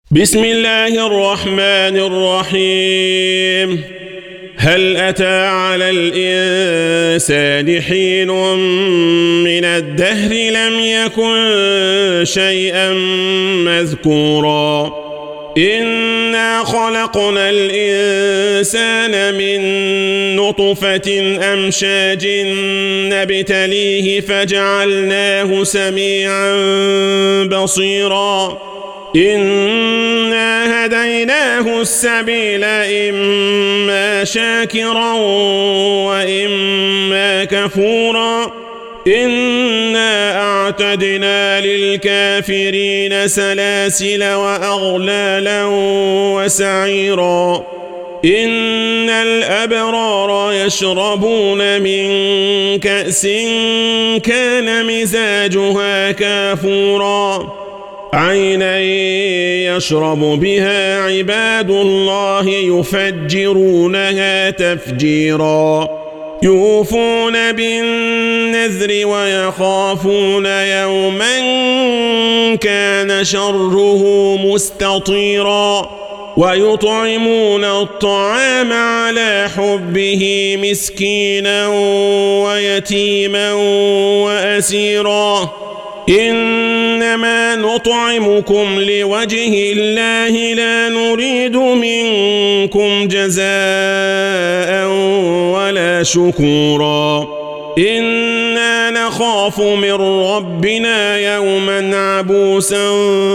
بسم الله الرحمن الرحيم. هل أتى على الإنسان حين من الدهر لم يكن شيئا مذكورا إنا خلقنا الإنسان من نطفة أمشاج نبتليه فجعلناه سميعا بصيرا إنا هديناه السبيل إما شاكرا وإما كفورا إنا أعتدنا للكافرين سلاسل وأغلالا وسعيرا إن الأبرار يشربون من كأس كان مزاجها كافورا عينا يشرب بها عباد الله يفجرونها تفجيرا يوفون بالنذر ويخافون يوما كان شره مستطيرا ويطعمون الطعام على حبه مسكينا ويتيما وأسيرا إنما نطعمكم لوجه الله لا نريد منكم جزاء ولا شكورا إنا نخاف من ربنا يوما عبوسا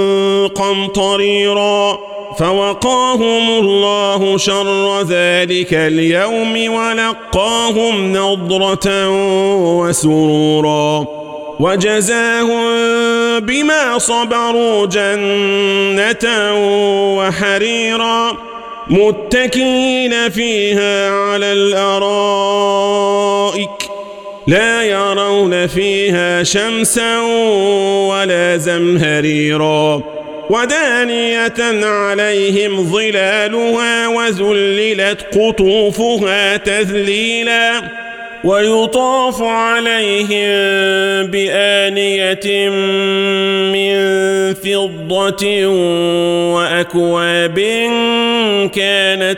قمطريرا فوقاهم الله شر ذلك اليوم ولقاهم نضرة وسرورا وجزاهم بما صبروا جنة وحريرا متكئين فيها على الأرائك لا يرون فيها شمسا ولا زمهريرا ودانية عليهم ظلالها وذللت قطوفها تذليلا ويطاف عليهم بآنية من فضة وأكواب كانت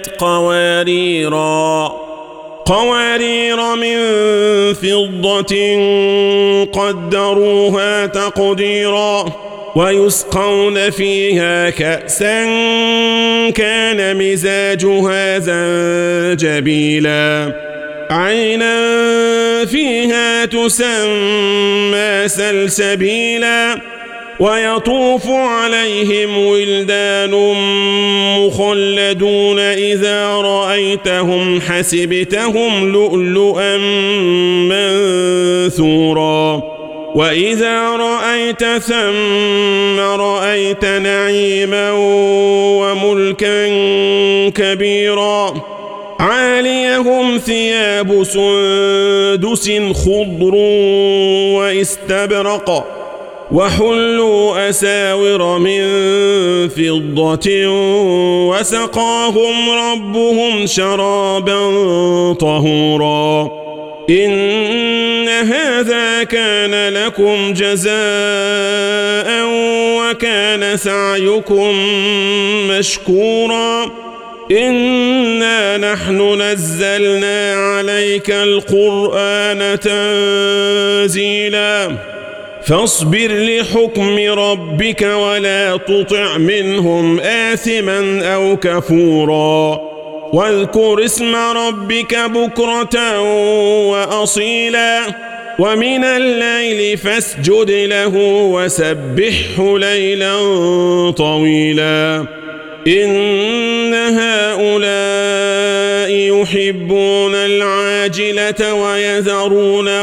قوارير من فضة قدروها تقديرا ويسقون فيها كأسا كان مزاجها زنجبيلا عينا فيها تسمى سلسبيلا ويطوف عليهم ولدان مخلدون إذا رأيتهم حسبتهم لؤلؤا منثورا وإذا رأيت ثم رأيت نعيما وملكا كبيرا عاليهم ثياب سندس خضر واستبرق وحلوا أساور من فضة وسقاهم ربهم شرابا طهورا إن هذا كان لكم جزاء وكان سعيكم مشكورا إنا نحن نزلنا عليك القرآن تنزيلا فاصبر لحكم ربك ولا تطع منهم آثما أو كفورا واذكر اسم ربك بكرة وأصيلا ومن الليل فاسجد له وسبحه ليلا طويلا إن هؤلاء يحبون العاجلة ويذرون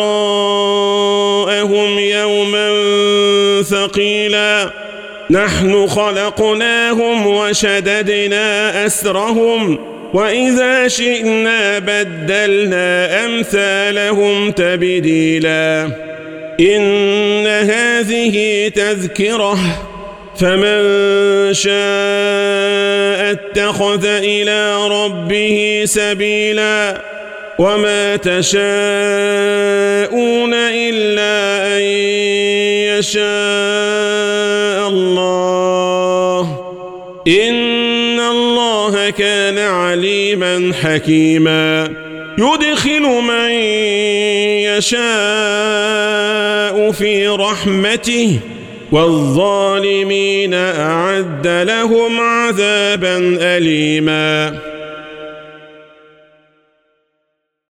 وراءهم يوما ثقيلا نحن خلقناهم وشددنا أسرهم وإذا شئنا بدلنا أمثالهم تبديلا إن هذه تذكرة فمن شاء اتخذ إلى ربه سبيلا وما تشاءون إلا أن يشاء الله إن الله كان عليما حكيما يدخل من يشاء في رحمته والظالمين أعد لهم عذابا أليما